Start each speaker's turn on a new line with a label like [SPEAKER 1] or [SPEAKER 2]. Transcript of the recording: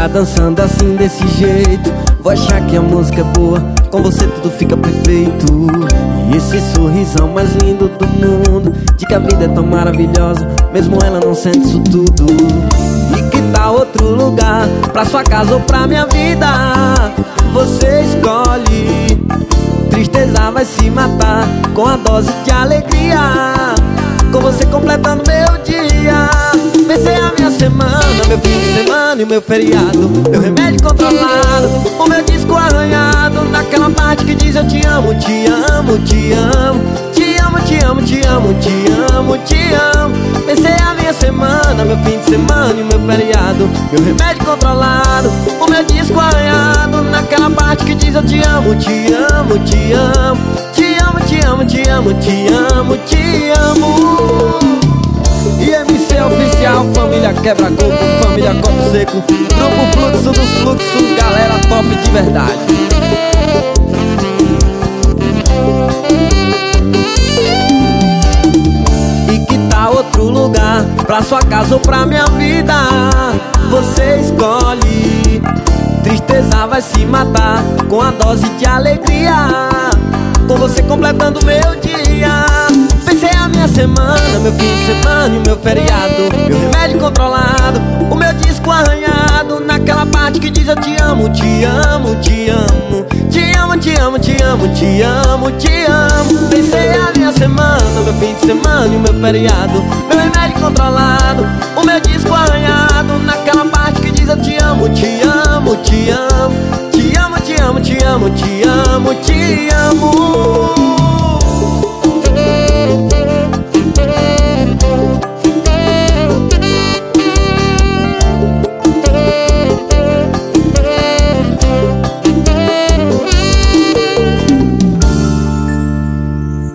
[SPEAKER 1] ficar dançando assim desse jeito. Vou achar que a música é boa, com você tudo fica perfeito. E esse sorrisão mais lindo do mundo, de que a vida é tão maravilhosa, mesmo ela não sente isso tudo. E que tal outro lugar, pra sua casa ou pra minha vida? Você escolhe. Tristeza vai se matar com a dose de alegria, com você completando meu dia. Pensei a minha semana, meu fim de semana e o meu feriado, meu remédio controlado, o meu disco arranhado, naquela parte que diz eu te amo, te amo, te amo, te amo, te amo, te amo, te amo, te amo. Pensei a minha semana, meu fim de semana e o meu feriado, meu remédio controlado, o meu disco arranhado, naquela parte que diz eu te amo, te amo, te amo, te amo, te amo, te amo, te amo, te amo. IMC Oficial, família Quebra-Coco, família Copo Seco, grupo Fluxo dos Fluxos, galera top de verdade. E que tal outro lugar, pra sua casa ou pra minha vida? Você escolhe. Tristeza vai se matar com a dose de alegria, com você completando meu dia. Pensei a minha semana, meu fim de semana e o meu feriado, meu remédio controlado, o meu disco arranhado, naquela parte que diz eu te amo, te amo, te amo, te amo, te amo, te amo, te amo, te amo. Pensei a minha semana, meu fim de semana e o meu feriado, meu remédio controlado, o meu disco arranhado, naquela parte que diz eu te amo, te amo, te amo, te amo, te amo, te amo, te amo, te amo.